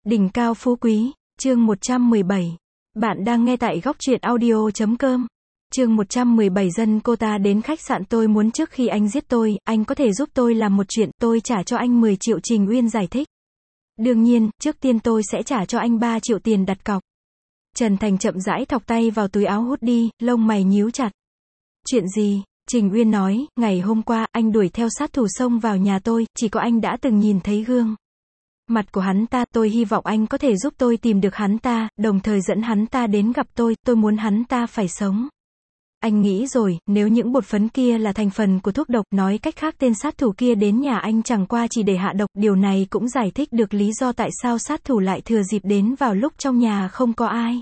Đỉnh cao phú quý, chương 117. Bạn đang nghe tại góc truyện audio.com. Chương 117 dân cô ta đến khách sạn tôi muốn trước khi anh giết tôi, anh có thể giúp tôi làm một chuyện, tôi trả cho anh 10 triệu Trình Uyên giải thích. Đương nhiên, trước tiên tôi sẽ trả cho anh 3 triệu tiền đặt cọc. Trần Thành chậm rãi thọc tay vào túi áo hút đi, lông mày nhíu chặt. Chuyện gì? Trình Uyên nói, ngày hôm qua, anh đuổi theo sát thủ xông vào nhà tôi, chỉ có anh đã từng nhìn thấy gương mặt của hắn ta, tôi hy vọng anh có thể giúp tôi tìm được hắn ta, đồng thời dẫn hắn ta đến gặp tôi muốn hắn ta phải sống. Anh nghĩ rồi, nếu những bột phấn kia là thành phần của thuốc độc, nói cách khác tên sát thủ kia đến nhà anh chẳng qua chỉ để hạ độc, điều này cũng giải thích được lý do tại sao sát thủ lại thừa dịp đến vào lúc trong nhà không có ai.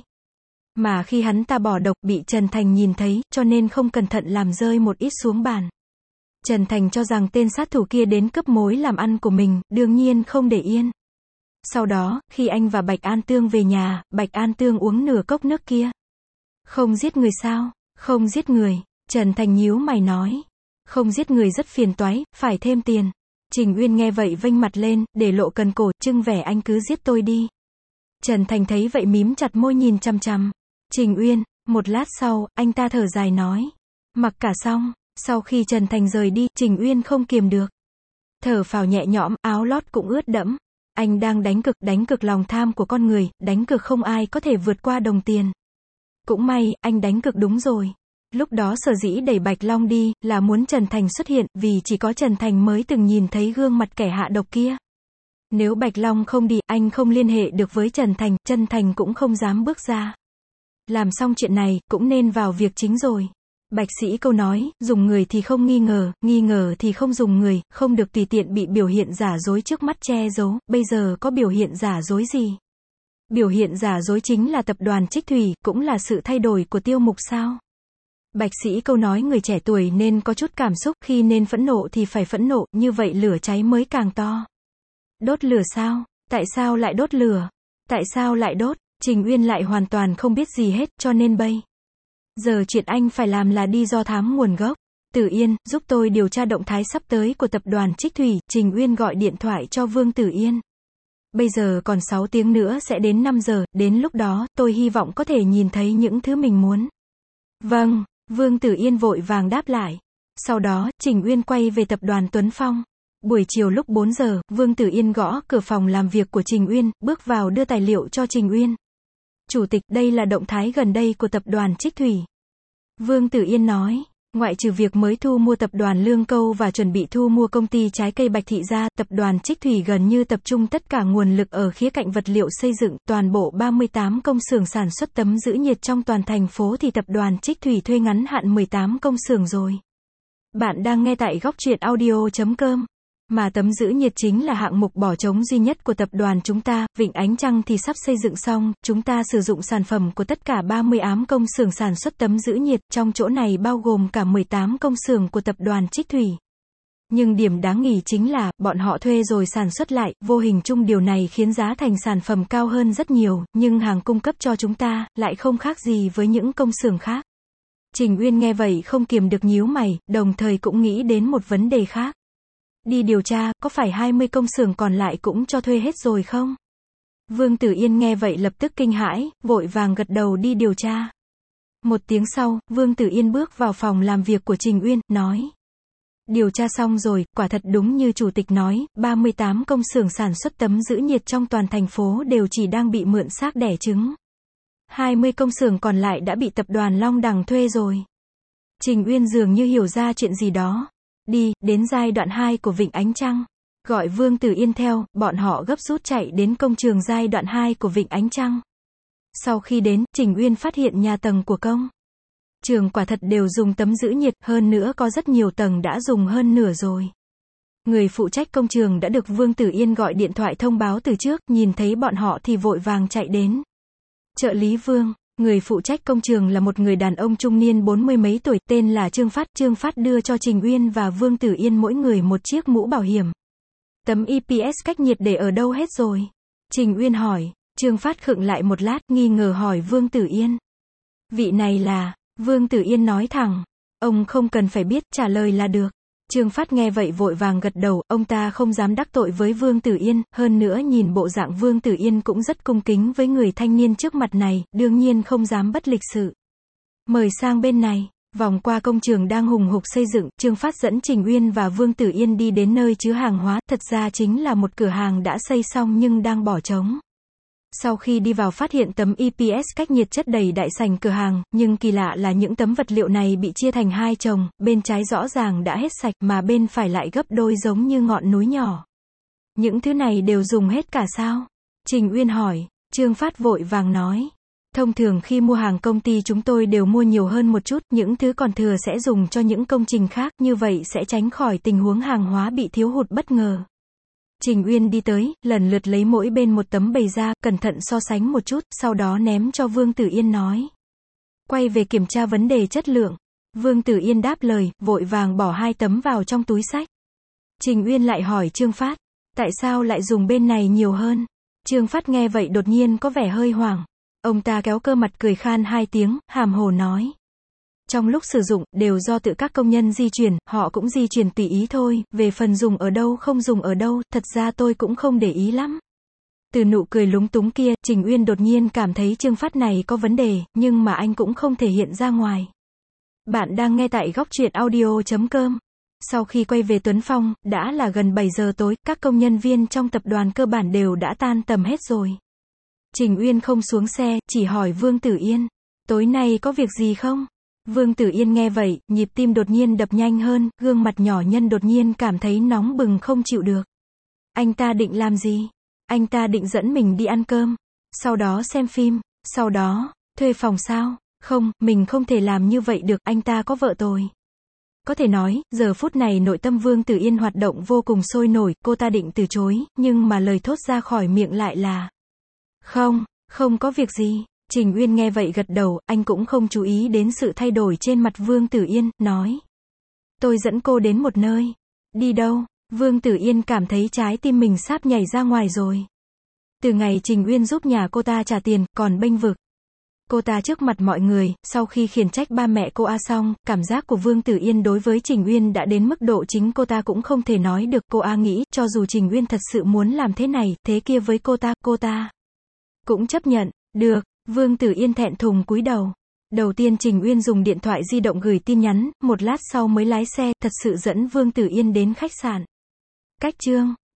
Mà khi hắn ta bỏ độc bị Trần Thành nhìn thấy, cho nên không cẩn thận làm rơi một ít xuống bàn. Trần Thành cho rằng tên sát thủ kia đến cướp mối làm ăn của mình, đương nhiên không để yên. Sau đó, khi anh và Bạch An Tương về nhà, Bạch An Tương uống nửa cốc nước kia. Không giết người sao? Không giết người. Trần Thành nhíu mày nói. Không giết người rất phiền toái, phải thêm tiền. Trình Uyên nghe vậy vênh mặt lên, để lộ cần cổ, trưng vẻ anh cứ giết tôi đi. Trần Thành thấy vậy mím chặt môi nhìn chằm chằm Trình Uyên. Một lát sau, anh ta thở dài nói. Mặc cả xong, sau khi Trần Thành rời đi, Trình Uyên không kiềm được. Thở phào nhẹ nhõm, áo lót cũng ướt đẫm. Anh đang đánh cược lòng tham của con người, đánh cược không ai có thể vượt qua đồng tiền. Cũng may, anh đánh cược đúng rồi. Lúc đó sở dĩ đẩy Bạch Long đi, là muốn Trần Thành xuất hiện, vì chỉ có Trần Thành mới từng nhìn thấy gương mặt kẻ hạ độc kia. Nếu Bạch Long không đi, anh không liên hệ được với Trần Thành cũng không dám bước ra. Làm xong chuyện này, cũng nên vào việc chính rồi. Bạch Sĩ Câu nói, dùng người thì không nghi ngờ thì không dùng người, không được tùy tiện bị biểu hiện giả dối trước mắt che giấu, bây giờ có biểu hiện giả dối gì? Biểu hiện giả dối chính là tập đoàn Trích Thủy, cũng là sự thay đổi của Tiêu Mục sao? Bạch Sĩ Câu nói người trẻ tuổi nên có chút cảm xúc, khi nên phẫn nộ thì phải phẫn nộ, như vậy lửa cháy mới càng to. Đốt lửa sao? Tại sao lại đốt lửa? Tại sao lại đốt? Trình Uyên lại hoàn toàn không biết gì hết, cho nên bây giờ chuyện anh phải làm là đi do thám nguồn gốc. Tử Yên, giúp tôi điều tra động thái sắp tới của tập đoàn Trích Thủy. Trình Uyên gọi điện thoại cho Vương Tử Yên. Bây giờ còn 6 tiếng nữa sẽ đến 5 giờ, đến lúc đó, tôi hy vọng có thể nhìn thấy những thứ mình muốn. Vâng, Vương Tử Yên vội vàng đáp lại. Sau đó, Trình Uyên quay về tập đoàn Tuấn Phong. Buổi chiều lúc 4 giờ, Vương Tử Yên gõ cửa phòng làm việc của Trình Uyên, bước vào đưa tài liệu cho Trình Uyên. Chủ tịch, đây là động thái gần đây của tập đoàn Trích Thủy. Vương Tử Yên nói, ngoại trừ việc mới thu mua tập đoàn Lương Câu và chuẩn bị thu mua công ty trái cây Bạch Thị ra, tập đoàn Trích Thủy gần như tập trung tất cả nguồn lực ở khía cạnh vật liệu xây dựng, toàn bộ 38 công xưởng sản xuất tấm giữ nhiệt trong toàn thành phố thì tập đoàn Trích Thủy thuê ngắn hạn 18 công xưởng rồi. Bạn đang nghe tại góc truyện audio.com. Mà tấm giữ nhiệt chính là hạng mục bỏ trống duy nhất của tập đoàn chúng ta, Vịnh Ánh Trăng thì sắp xây dựng xong, chúng ta sử dụng sản phẩm của tất cả 38 công xưởng sản xuất tấm giữ nhiệt, trong chỗ này bao gồm cả 18 công xưởng của tập đoàn Trích Thủy. Nhưng điểm đáng nghi chính là, bọn họ thuê rồi sản xuất lại, vô hình chung điều này khiến giá thành sản phẩm cao hơn rất nhiều, nhưng hàng cung cấp cho chúng ta, lại không khác gì với những công xưởng khác. Trình Uyên nghe vậy không kiềm được nhíu mày, đồng thời cũng nghĩ đến một vấn đề khác. Đi điều tra, có phải 20 công xưởng còn lại cũng cho thuê hết rồi không? Vương Tử Yên nghe vậy lập tức kinh hãi, vội vàng gật đầu đi điều tra. Một tiếng sau, Vương Tử Yên bước vào phòng làm việc của Trình Uyên, nói. Điều tra xong rồi, quả thật đúng như chủ tịch nói, 38 công xưởng sản xuất tấm giữ nhiệt trong toàn thành phố đều chỉ đang bị mượn xác đẻ trứng. 20 công xưởng còn lại đã bị tập đoàn Long Đằng thuê rồi. Trình Uyên dường như hiểu ra chuyện gì đó. Đi, đến giai đoạn 2 của Vịnh Ánh Trăng. Gọi Vương Tử Yên theo, bọn họ gấp rút chạy đến công trường giai đoạn 2 của Vịnh Ánh Trăng. Sau khi đến, Trình Uyên phát hiện nhà tầng của công trường quả thật đều dùng tấm giữ nhiệt, hơn nữa có rất nhiều tầng đã dùng hơn nửa rồi. Người phụ trách công trường đã được Vương Tử Yên gọi điện thoại thông báo từ trước, nhìn thấy bọn họ thì vội vàng chạy đến. Trợ lý Vương. Người phụ trách công trường là một người đàn ông trung niên 40 mấy tuổi, tên là Trương Phát. Trương Phát đưa cho Trình Uyên và Vương Tử Yên mỗi người một chiếc mũ bảo hiểm. Tấm EPS cách nhiệt để ở đâu hết rồi? Trình Uyên hỏi. Trương Phát khựng lại một lát, nghi ngờ hỏi Vương Tử Yên. Vị này là... Vương Tử Yên nói thẳng. Ông không cần phải biết, trả lời là được. Trương Phát nghe vậy vội vàng gật đầu, ông ta không dám đắc tội với Vương Tử Yên, hơn nữa nhìn bộ dạng Vương Tử Yên cũng rất cung kính với người thanh niên trước mặt này, đương nhiên không dám bất lịch sự. Mời sang bên này. Vòng qua công trường đang hùng hục xây dựng, Trương Phát dẫn Trình Uyên và Vương Tử Yên đi đến nơi chứa hàng hóa, thật ra chính là một cửa hàng đã xây xong nhưng đang bỏ trống. Sau khi đi vào phát hiện tấm EPS cách nhiệt chất đầy đại sảnh cửa hàng, nhưng kỳ lạ là những tấm vật liệu này bị chia thành hai chồng, bên trái rõ ràng đã hết sạch mà bên phải lại gấp đôi giống như ngọn núi nhỏ. Những thứ này đều dùng hết cả sao? Trình Uyên hỏi. Trương Phát vội vàng nói. Thông thường khi mua hàng công ty chúng tôi đều mua nhiều hơn một chút, những thứ còn thừa sẽ dùng cho những công trình khác, như vậy sẽ tránh khỏi tình huống hàng hóa bị thiếu hụt bất ngờ. Trình Uyên đi tới, lần lượt lấy mỗi bên một tấm bày ra, cẩn thận so sánh một chút, sau đó ném cho Vương Tử Yên nói. Quay về kiểm tra vấn đề chất lượng. Vương Tử Yên đáp lời, vội vàng bỏ hai tấm vào trong túi xách. Trình Uyên lại hỏi Trương Phát. Tại sao lại dùng bên này nhiều hơn? Trương Phát nghe vậy đột nhiên có vẻ hơi hoảng. Ông ta kéo cơ mặt cười khan hai tiếng, hàm hồ nói. Trong lúc sử dụng, đều do tự các công nhân di chuyển, họ cũng di chuyển tùy ý thôi, về phần dùng ở đâu không dùng ở đâu, thật ra tôi cũng không để ý lắm. Từ nụ cười lúng túng kia, Trình Uyên đột nhiên cảm thấy Trương Phát này có vấn đề, nhưng mà anh cũng không thể hiện ra ngoài. Bạn đang nghe tại góc truyện audio.com. Sau khi quay về Tuấn Phong, đã là gần 7 giờ tối, các công nhân viên trong tập đoàn cơ bản đều đã tan tầm hết rồi. Trình Uyên không xuống xe, chỉ hỏi Vương Tử Yên. Tối nay có việc gì không? Vương Tử Yên nghe vậy, nhịp tim đột nhiên đập nhanh hơn, gương mặt nhỏ nhân đột nhiên cảm thấy nóng bừng không chịu được. Anh ta định làm gì? Anh ta định dẫn mình đi ăn cơm, sau đó xem phim, sau đó, thuê phòng sao? Không, mình không thể làm như vậy được, anh ta có vợ rồi. Có thể nói, giờ phút này nội tâm Vương Tử Yên hoạt động vô cùng sôi nổi, cô ta định từ chối, nhưng mà lời thốt ra khỏi miệng lại là không có việc gì. Trình Uyên nghe vậy gật đầu, anh cũng không chú ý đến sự thay đổi trên mặt Vương Tử Yên, nói. Tôi dẫn cô đến một nơi. Đi đâu? Vương Tử Yên cảm thấy trái tim mình sắp nhảy ra ngoài rồi. Từ ngày Trình Uyên giúp nhà cô ta trả tiền, còn bênh vực cô ta trước mặt mọi người, sau khi khiển trách ba mẹ cô xong, cảm giác của Vương Tử Yên đối với Trình Uyên đã đến mức độ chính cô ta cũng không thể nói được. Cô nghĩ, cho dù Trình Uyên thật sự muốn làm thế này, thế kia với cô ta cũng chấp nhận. Được. Vương Tử Yên thẹn thùng cúi đầu. Đầu tiên Trình Uyên dùng điện thoại di động gửi tin nhắn, một lát sau mới lái xe, thật sự dẫn Vương Tử Yên đến khách sạn. Cách chương